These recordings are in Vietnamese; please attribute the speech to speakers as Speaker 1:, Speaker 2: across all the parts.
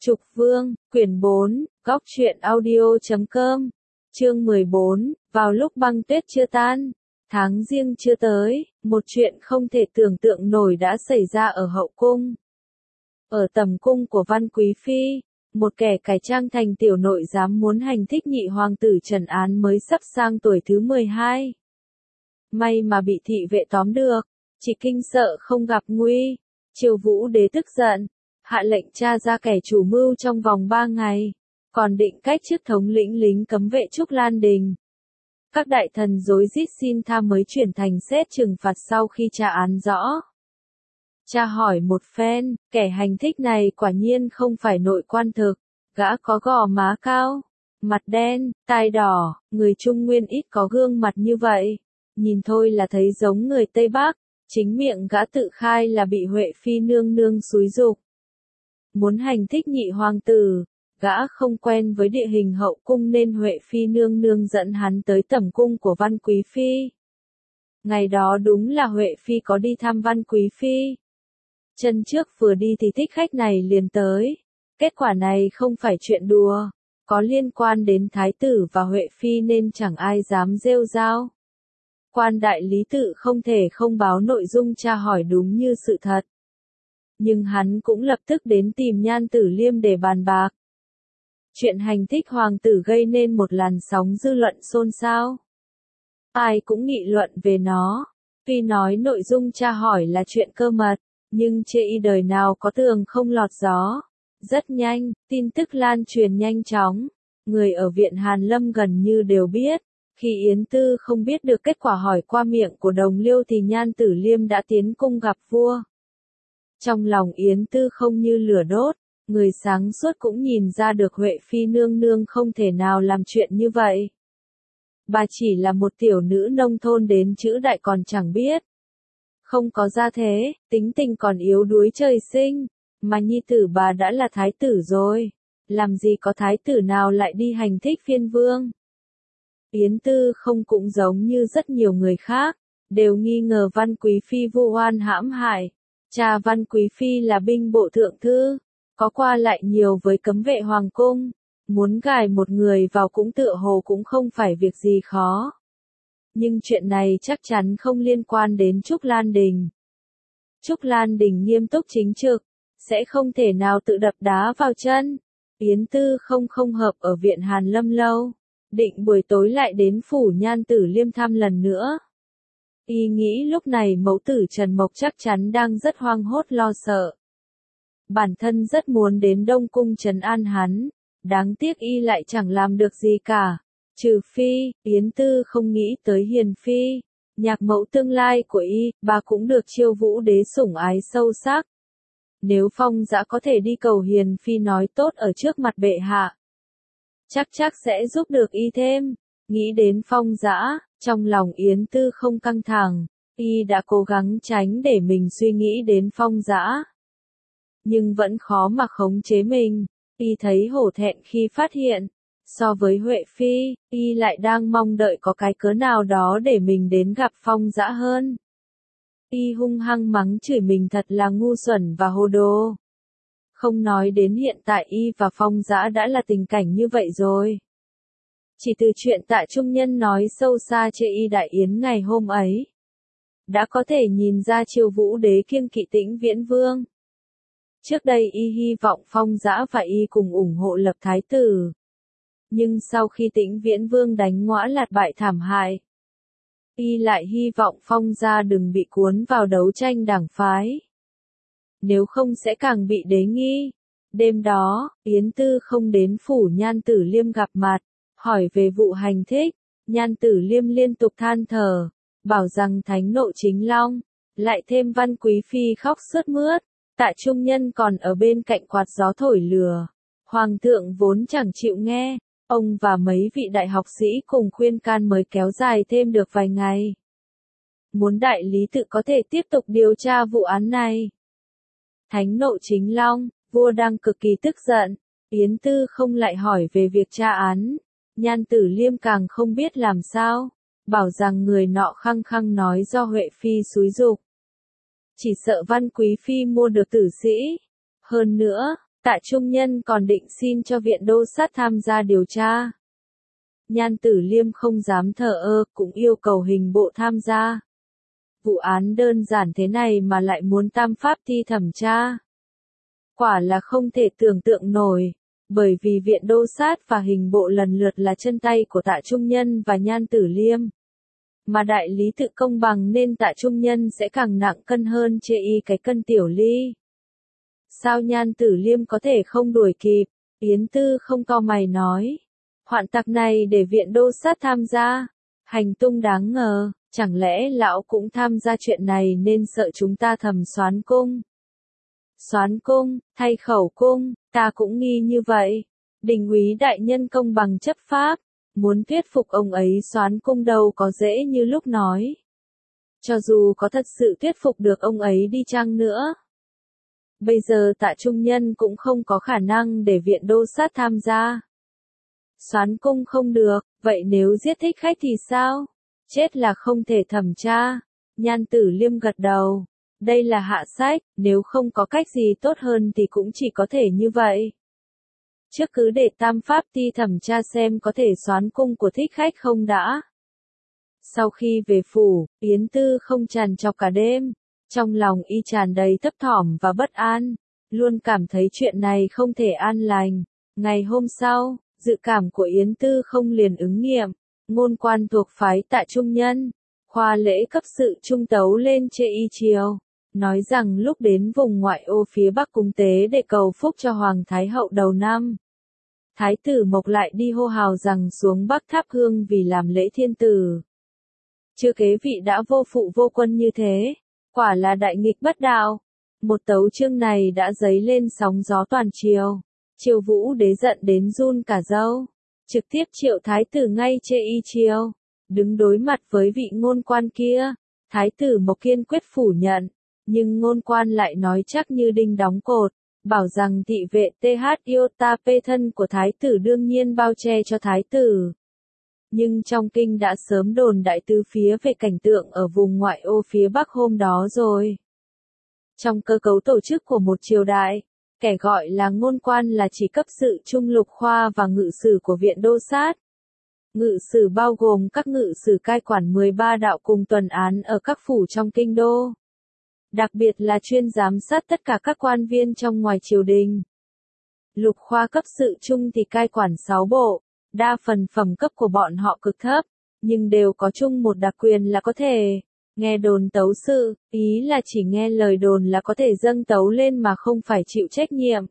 Speaker 1: Trục Vương, quyển 4, góc truyện audio.com, chương 14, vào lúc băng tuyết chưa tan, tháng giêng chưa tới, một chuyện không thể tưởng tượng nổi đã xảy ra ở hậu cung. Ở tầm cung của Văn Quý Phi, một kẻ cải trang thành tiểu nội giám muốn hành thích nhị hoàng tử Trần Án mới sắp sang tuổi thứ 12. May mà bị thị vệ tóm được, chỉ kinh sợ không gặp nguy. Triều Vũ Đế tức giận, hạ lệnh tra ra kẻ chủ mưu trong vòng 3 ngày, còn định cách chức thống lĩnh lính cấm vệ Trúc Lan Đình. Các đại thần rối rít xin tha mới chuyển thành xét trừng phạt sau khi tra án rõ. Tra hỏi một phen, kẻ hành thích này quả nhiên không phải nội quan thực, gã có gò má cao, mặt đen, tai đỏ, người Trung Nguyên ít có gương mặt như vậy, nhìn thôi là thấy giống người Tây Bắc. Chính miệng gã tự khai là bị Huệ Phi nương nương xúi giục. Muốn hành thích nhị hoàng tử, gã không quen với địa hình hậu cung nên Huệ Phi nương nương dẫn hắn tới tẩm cung của Văn Quý Phi. Ngày đó đúng là Huệ Phi có đi thăm Văn Quý Phi. Chân trước vừa đi thì thích khách này liền tới. Kết quả này không phải chuyện đùa, có liên quan đến Thái tử và Huệ Phi nên chẳng ai dám rêu rao. Quan đại lý tự không thể không báo nội dung tra hỏi đúng như sự thật. Nhưng hắn cũng lập tức đến tìm Nhan Tử Liêm để bàn bạc. Chuyện hành thích hoàng tử gây nên một làn sóng dư luận xôn xao. Ai cũng nghị luận về nó. Tuy nói nội dung tra hỏi là chuyện cơ mật, nhưng chê y đời nào có tường không lọt gió. Rất nhanh, tin tức lan truyền nhanh chóng. Người ở viện Hàn Lâm gần như đều biết. Khi Yến Tư không biết được kết quả hỏi qua miệng của Đồng Liêu thì Nhan Tử Liêm đã tiến cung gặp vua. Trong lòng Yến Tư không như lửa đốt, người sáng suốt cũng nhìn ra được Huệ Phi nương nương không thể nào làm chuyện như vậy. Bà chỉ là một tiểu nữ nông thôn đến chữ đại còn chẳng biết. Không có gia thế, tính tình còn yếu đuối trời sinh, mà nhi tử bà đã là thái tử rồi. Làm gì có thái tử nào lại đi hành thích phiên vương. Yến Tư không cũng giống như rất nhiều người khác, đều nghi ngờ Văn Quý Phi vu oan hãm hại. Cha Văn Quý Phi là binh bộ thượng thư, có qua lại nhiều với cấm vệ hoàng cung, muốn gài một người vào cũng tựa hồ cũng không phải việc gì khó. Nhưng chuyện này chắc chắn không liên quan đến Trúc Lan Đình. Trúc Lan Đình nghiêm túc chính trực, sẽ không thể nào tự đập đá vào chân. Yến Tư không hợp ở viện Hàn Lâm lâu. Định buổi tối lại đến phủ Nhan Tử Liêm thăm lần nữa. Y nghĩ lúc này mẫu tử Trần Mộc chắc chắn đang rất hoang hốt lo sợ. Bản thân rất muốn đến Đông Cung trấn an hắn, đáng tiếc Y lại chẳng làm được gì cả. Trừ phi, Yến Tư không nghĩ tới Hiền Phi, nhạc mẫu tương lai của Y, bà cũng được Chiêu Vũ Đế sủng ái sâu sắc. Nếu Phong Dã có thể đi cầu Hiền Phi nói tốt ở trước mặt bệ hạ, chắc sẽ giúp được Y thêm. Nghĩ đến Phong Dã, trong lòng Yến Tư không căng thẳng, Y đã cố gắng tránh để mình suy nghĩ đến Phong Dã. Nhưng vẫn khó mà khống chế mình, Y thấy hổ thẹn khi phát hiện, so với Huệ Phi, Y lại đang mong đợi có cái cớ nào đó để mình đến gặp Phong Dã hơn. Y hung hăng mắng chửi mình thật là ngu xuẩn và hồ đồ. Không nói đến hiện tại Y và Phong Dã đã là tình cảnh như vậy rồi. Chỉ từ chuyện Tạ Trung Nhân nói sâu xa chê Y đại yến ngày hôm ấy, đã có thể nhìn ra Chiêu Vũ Đế kiêng kỵ Tĩnh Viễn Vương. Trước đây Y hy vọng Phong Dã và Y cùng ủng hộ lập thái tử. Nhưng sau khi Tĩnh Viễn Vương đánh ngõa lạt bại thảm hại, Y lại hy vọng Phong gia đừng bị cuốn vào đấu tranh đảng phái. Nếu không sẽ càng bị đế nghi. Đêm đó, Yến Tư không đến phủ Nhan Tử Liêm gặp mặt, hỏi về vụ hành thích. Nhan Tử Liêm liên tục than thở, bảo rằng thánh nộ chính long, lại thêm Văn Quý Phi khóc sướt mướt. Tạ Trung Nhân còn ở bên cạnh quạt gió thổi lừa. Hoàng thượng vốn chẳng chịu nghe, ông và mấy vị đại học sĩ cùng khuyên can mới kéo dài thêm được vài ngày. Muốn đại lý tự có thể tiếp tục điều tra vụ án này. Thánh nộ chính long, vua đang cực kỳ tức giận. Yến Tư không lại hỏi về việc tra án. Nhan Tử Liêm càng không biết làm sao, bảo rằng người nọ khăng khăng nói do Huệ Phi xúi giục. Chỉ sợ Văn Quý Phi mua được tử sĩ. Hơn nữa, Tạ Trung Nhân còn định xin cho viện đô sát tham gia điều tra. Nhan Tử Liêm không dám thờ ơ, cũng yêu cầu hình bộ tham gia. Vụ án đơn giản thế này mà lại muốn tam pháp thi thẩm tra. Quả là không thể tưởng tượng nổi, bởi vì viện đô sát và hình bộ lần lượt là chân tay của Tạ Trung Nhân và Nhan Tử Liêm. Mà đại lý tự công bằng nên Tạ Trung Nhân sẽ càng nặng cân hơn chê y cái cân tiểu ly. Sao Nhan Tử Liêm có thể không đuổi kịp? Yến Tư không cau mày nói. Hoạn tặc này để viện đô sát tham gia. Hành tung đáng ngờ, chẳng lẽ lão cũng tham gia chuyện này nên sợ chúng ta thẩm soán cung? Soán cung, thay khẩu cung, ta cũng nghi như vậy. Đình úy đại nhân công bằng chấp pháp, muốn thuyết phục ông ấy soán cung đâu có dễ như lúc nói. Cho dù có thật sự thuyết phục được ông ấy đi chăng nữa. Bây giờ Tạ Trung Nhân cũng không có khả năng để viện đô sát tham gia. Soán cung không được, vậy nếu giết thích khách thì sao? Chết là không thể thẩm tra. Nhan Tử Liêm gật đầu. Đây là hạ sách, nếu không có cách gì tốt hơn thì cũng chỉ có thể như vậy. Trước cứ để tam pháp ti thẩm tra xem có thể soán cung của thích khách không đã. Sau khi về phủ, Yến Tư không trằn trọc cả đêm. Trong lòng y tràn đầy thấp thỏm và bất an, luôn cảm thấy chuyện này không thể an lành. Ngày hôm sau, dự cảm của Yến Tư không liền ứng nghiệm, ngôn quan thuộc phái Tạ Trung Nhân, khoa lễ cấp sự trung tấu lên chê y triều, nói rằng lúc đến vùng ngoại ô phía Bắc cúng tế để cầu phúc cho Hoàng Thái Hậu đầu năm. Thái tử Mộc lại đi hô hào rằng xuống Bắc thắp hương vì làm lễ thiên tử. Chưa kế vị đã vô phụ vô quân như thế. Quả là đại nghịch bất đạo. Một tấu chương này đã dấy lên sóng gió toàn triều. Triều Vũ đế giận đến run cả râu. Trực tiếp triệu thái tử ngay chê y triều. Đứng đối mặt với vị ngôn quan kia. Thái tử Mộc kiên quyết phủ nhận. Nhưng ngôn quan lại nói chắc như đinh đóng cột. Bảo rằng thị vệ TH Iota P thân của thái tử đương nhiên bao che cho thái tử. Nhưng trong kinh đã sớm đồn đại tứ phía về cảnh tượng ở vùng ngoại ô phía Bắc hôm đó rồi. Trong cơ cấu tổ chức của một triều đại, kẻ gọi là ngôn quan là chỉ cấp sự trung lục khoa và ngự sử của viện đô sát. Ngự sử bao gồm các ngự sử cai quản 13 đạo cùng tuần án ở các phủ trong kinh đô. Đặc biệt là chuyên giám sát tất cả các quan viên trong ngoài triều đình. Lục khoa cấp sự trung thì cai quản 6 bộ. Đa phần phẩm cấp của bọn họ cực thấp, nhưng đều có chung một đặc quyền là có thể nghe đồn tấu sự, ý là chỉ nghe lời đồn là có thể dâng tấu lên mà không phải chịu trách nhiệm.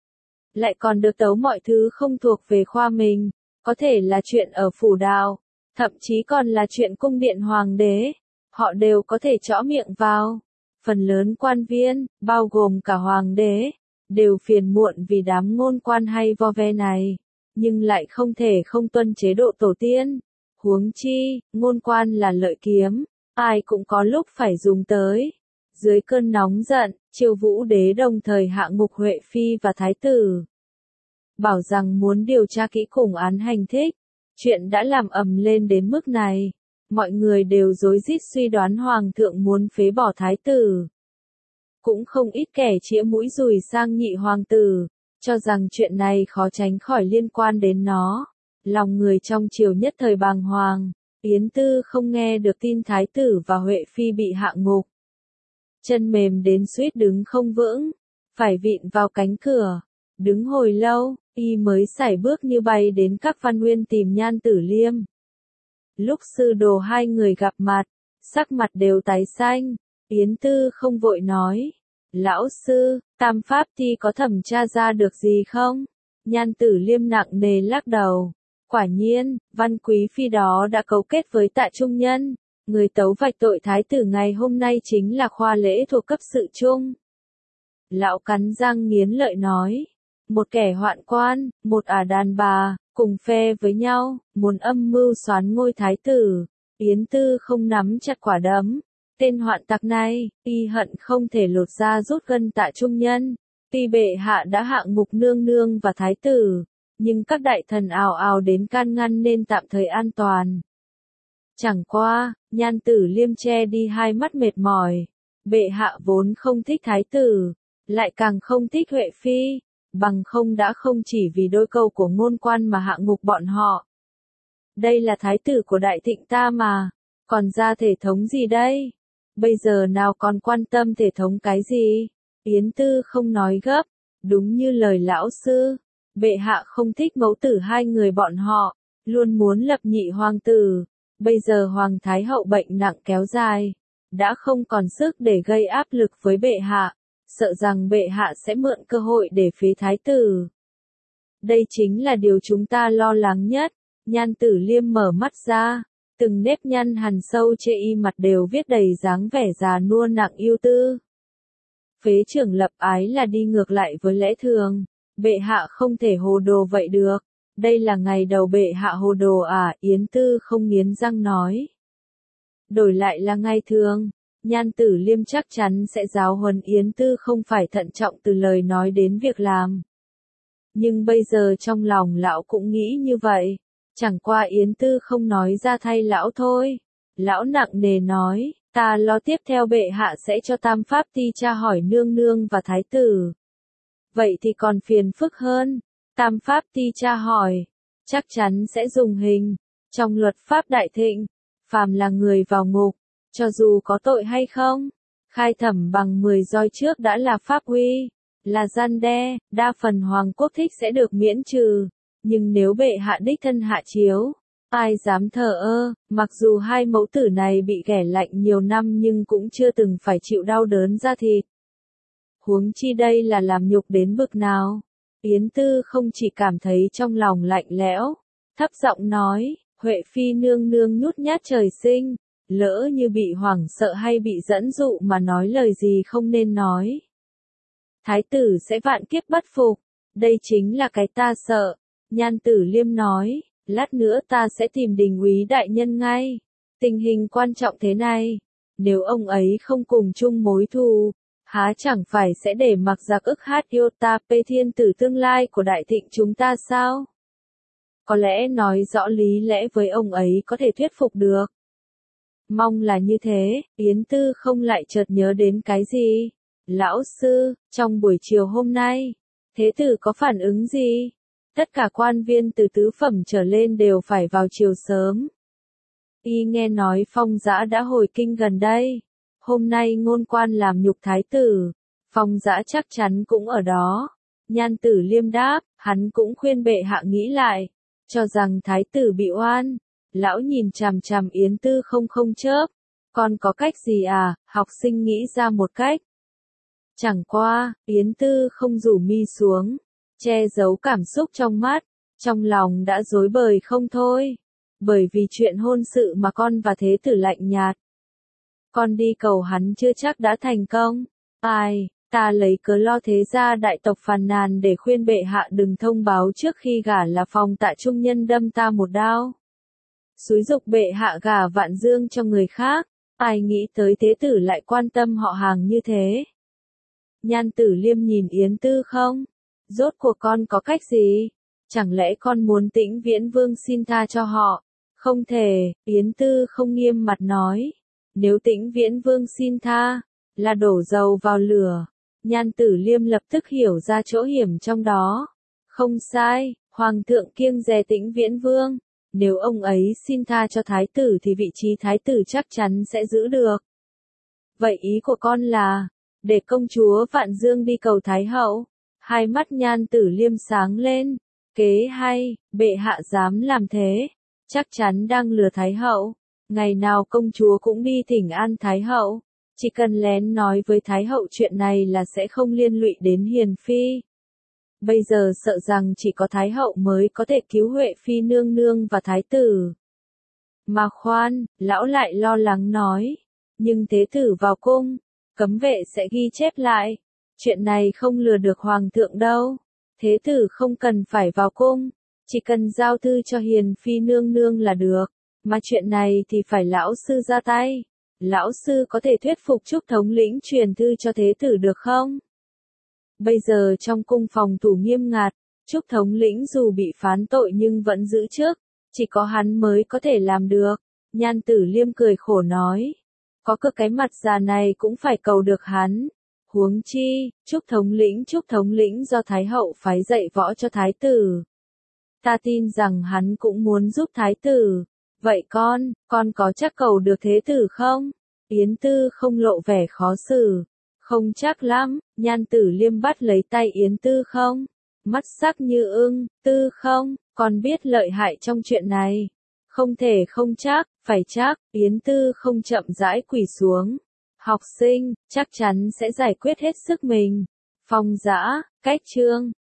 Speaker 1: Lại còn được tấu mọi thứ không thuộc về khoa mình, có thể là chuyện ở phủ đạo, thậm chí còn là chuyện cung điện hoàng đế, họ đều có thể trõ miệng vào. Phần lớn quan viên, bao gồm cả hoàng đế, đều phiền muộn vì đám ngôn quan hay vo ve này. Nhưng lại không thể không tuân chế độ tổ tiên. Huống chi, ngôn quan là lợi kiếm, ai cũng có lúc phải dùng tới. Dưới cơn nóng giận, Triều Vũ đế đồng thời hạ ngục Huệ Phi và Thái tử. Bảo rằng muốn điều tra kỹ cùng án hành thích. Chuyện đã làm ầm lên đến mức này. Mọi người đều rối rít suy đoán Hoàng thượng muốn phế bỏ Thái tử. Cũng không ít kẻ chĩa mũi dùi sang nhị hoàng tử. Cho rằng chuyện này khó tránh khỏi liên quan đến nó. Lòng người trong triều nhất thời bàng hoàng. Yến Tư không nghe được tin Thái tử và Huệ Phi bị hạ ngục. Chân mềm đến suýt đứng không vững. Phải vịn vào cánh cửa. Đứng hồi lâu, y mới sải bước như bay đến các văn nguyên tìm Nhan Tử Liêm. Lúc sư đồ hai người gặp mặt, sắc mặt đều tái xanh. Yến Tư không vội nói. Lão sư, tam pháp thi có thẩm tra ra được gì không? Nhan Tử Liêm nặng nề lắc đầu. Quả nhiên, Văn Quý Phi đó đã cấu kết với Tạ Trung Nhân. Người tấu vạch tội thái tử ngày hôm nay chính là khoa lễ thuộc cấp sự trung. Lão cắn răng nghiến lợi nói. Một kẻ hoạn quan, một ả đàn bà, cùng phe với nhau, muốn âm mưu soán ngôi thái tử. Yến Tư không nắm chặt quả đấm. Tên hoạn tặc này, y hận không thể lột ra rút gân Tạ Trung Nhân. Tuy bệ hạ đã hạ ngục nương nương và thái tử, nhưng các đại thần ào ào đến can ngăn nên tạm thời an toàn. Chẳng qua, Nhan Tử Liêm che đi hai mắt mệt mỏi. Bệ hạ vốn không thích thái tử, lại càng không thích Huệ Phi. bằng không đã không chỉ vì đôi câu của ngôn quan mà hạ ngục bọn họ. Đây là thái tử của Đại Thịnh ta mà, còn ra thể thống gì đây? Bây giờ nào còn quan tâm thể thống cái gì? Yến Tư không nói gấp, đúng như lời lão sư, bệ hạ không thích mẫu tử hai người bọn họ, luôn muốn lập nhị hoàng tử. Bây giờ Hoàng Thái Hậu bệnh nặng kéo dài, đã không còn sức để gây áp lực với bệ hạ, sợ rằng bệ hạ sẽ mượn cơ hội để phế thái tử. Đây chính là điều chúng ta lo lắng nhất. Nhan Tử Liêm mở mắt ra, từng nếp nhăn hằn sâu trên y mặt đều viết đầy dáng vẻ già nua nặng ưu tư. Phế trưởng lập ái là đi ngược lại với lẽ thường, bệ hạ không thể hồ đồ vậy được. Đây là ngày đầu bệ hạ hồ đồ à? Yến Tư không nghiến răng nói. Đổi lại là ngày thường, Nhan Tử Liêm chắc chắn sẽ giáo huấn Yến Tư không phải thận trọng từ lời nói đến việc làm. Nhưng bây giờ trong lòng lão cũng nghĩ như vậy, chẳng qua Yến Tư không nói ra thay lão thôi. Lão nặng nề nói, ta lo tiếp theo bệ hạ sẽ cho Tam Pháp Ti tra hỏi nương nương và thái tử. Vậy thì còn phiền phức hơn. Tam Pháp Ti tra hỏi, chắc chắn sẽ dùng hình. Trong luật pháp Đại Thịnh, phàm là người vào ngục, cho dù có tội hay không, khai thẩm bằng 10 roi trước đã là pháp uy, là răn đe, đa phần hoàng quốc thích sẽ được miễn trừ. Nhưng nếu bệ hạ đích thân hạ chiếu, ai dám thờ ơ? Mặc dù hai mẫu tử này bị ghẻ lạnh nhiều năm nhưng cũng chưa từng phải chịu đau đớn da thịt. Huống chi đây là làm nhục đến bực nào? Yến Tư không chỉ cảm thấy trong lòng lạnh lẽo, thấp giọng nói, Huệ Phi nương nương nhút nhát trời sinh, lỡ như bị hoảng sợ hay bị dẫn dụ mà nói lời gì không nên nói. Thái tử sẽ vạn kiếp bất phục, đây chính là cái ta sợ. Nhan Tử Liêm nói, lát nữa ta sẽ tìm Đình úy đại nhân ngay. Tình hình quan trọng thế này, nếu ông ấy không cùng chung mối thù, há chẳng phải sẽ để mặc giặc ức hát Iota P thiên tử tương lai của Đại Thịnh chúng ta sao? Có lẽ nói rõ lý lẽ với ông ấy có thể thuyết phục được. Mong là như thế. Yến Tư không lại chợt nhớ đến cái gì. Lão sư, trong buổi chiều hôm nay, thế tử có phản ứng gì? Tất cả quan viên từ tứ phẩm trở lên đều phải vào chiều sớm. Y nghe nói Phong Dã đã hồi kinh gần đây. Hôm nay ngôn quan làm nhục thái tử, Phong Dã chắc chắn cũng ở đó. Nhan Tử Liêm đáp, hắn cũng khuyên bệ hạ nghĩ lại, cho rằng thái tử bị oan. Lão nhìn chằm chằm Yến Tư không chớp. Con có cách gì à? Học sinh nghĩ ra một cách. Chẳng qua, Yến Tư không rủ mi xuống, che giấu cảm xúc trong mắt, trong lòng đã rối bời không thôi. Bởi vì chuyện hôn sự mà con và thế tử lạnh nhạt. Con đi cầu hắn chưa chắc đã thành công. Ai, ta lấy cớ lo thế gia đại tộc phàn nàn để khuyên bệ hạ đừng thông báo trước khi gả là phòng Tạ trung nhân đâm ta một đao. Xúi giục bệ hạ gả Vạn Dương cho người khác, ai nghĩ tới thế tử lại quan tâm họ hàng như thế. Nhan Tử Liêm nhìn Yến Tư không? Rốt cuộc con có cách gì? Chẳng lẽ con muốn Tĩnh Viễn Vương xin tha cho họ? Không thể, Yến Tư không nghiêm mặt nói. Nếu Tĩnh Viễn Vương xin tha, là đổ dầu vào lửa. Nhan Tử Liêm lập tức hiểu ra chỗ hiểm trong đó. Không sai, Hoàng thượng kiêng dè Tĩnh Viễn Vương. Nếu ông ấy xin tha cho thái tử thì vị trí thái tử chắc chắn sẽ giữ được. Vậy ý của con là, để công chúa Vạn Dương đi cầu thái hậu. Hai mắt Nhan Tử Liêm sáng lên. Kế hay, bệ hạ dám làm thế. Chắc chắn đang lừa thái hậu. Ngày nào công chúa cũng đi thỉnh an thái hậu. Chỉ cần lén nói với thái hậu chuyện này là sẽ không liên lụy đến hiền phi. Bây giờ sợ rằng chỉ có thái hậu mới có thể cứu Huệ Phi nương nương và thái tử. Mà khoan, lão lại lo lắng nói. Nhưng thế tử vào cung, cấm vệ sẽ ghi chép lại. Chuyện này không lừa được hoàng thượng đâu. Thế tử không cần phải vào cung, chỉ cần giao thư cho hiền phi nương nương là được. Mà chuyện này thì phải lão sư ra tay. Lão sư có thể thuyết phục Trúc thống lĩnh truyền thư cho thế tử được không? Bây giờ trong cung phòng thủ nghiêm ngặt, Trúc thống lĩnh dù bị phán tội nhưng vẫn giữ chức, chỉ có hắn mới có thể làm được. Nhan Tử Liêm cười khổ nói, có cơ cái mặt già này cũng phải cầu được hắn. Huống chi, Trúc thống lĩnh do Thái hậu phái dạy võ cho thái tử. Ta tin rằng hắn cũng muốn giúp thái tử. Vậy con có chắc cầu được thế tử không? Yến Tư không lộ vẻ khó xử. Không chắc lắm, Nhan Tử Liêm bắt lấy tay Yến Tư không? Mắt sắc như ưng, Tư không, con biết lợi hại trong chuyện này. Không thể không chắc, phải chắc, Yến Tư không chậm rãi quỳ xuống. Học sinh, chắc chắn sẽ giải quyết hết sức mình. Phong Dã, Cách Chương.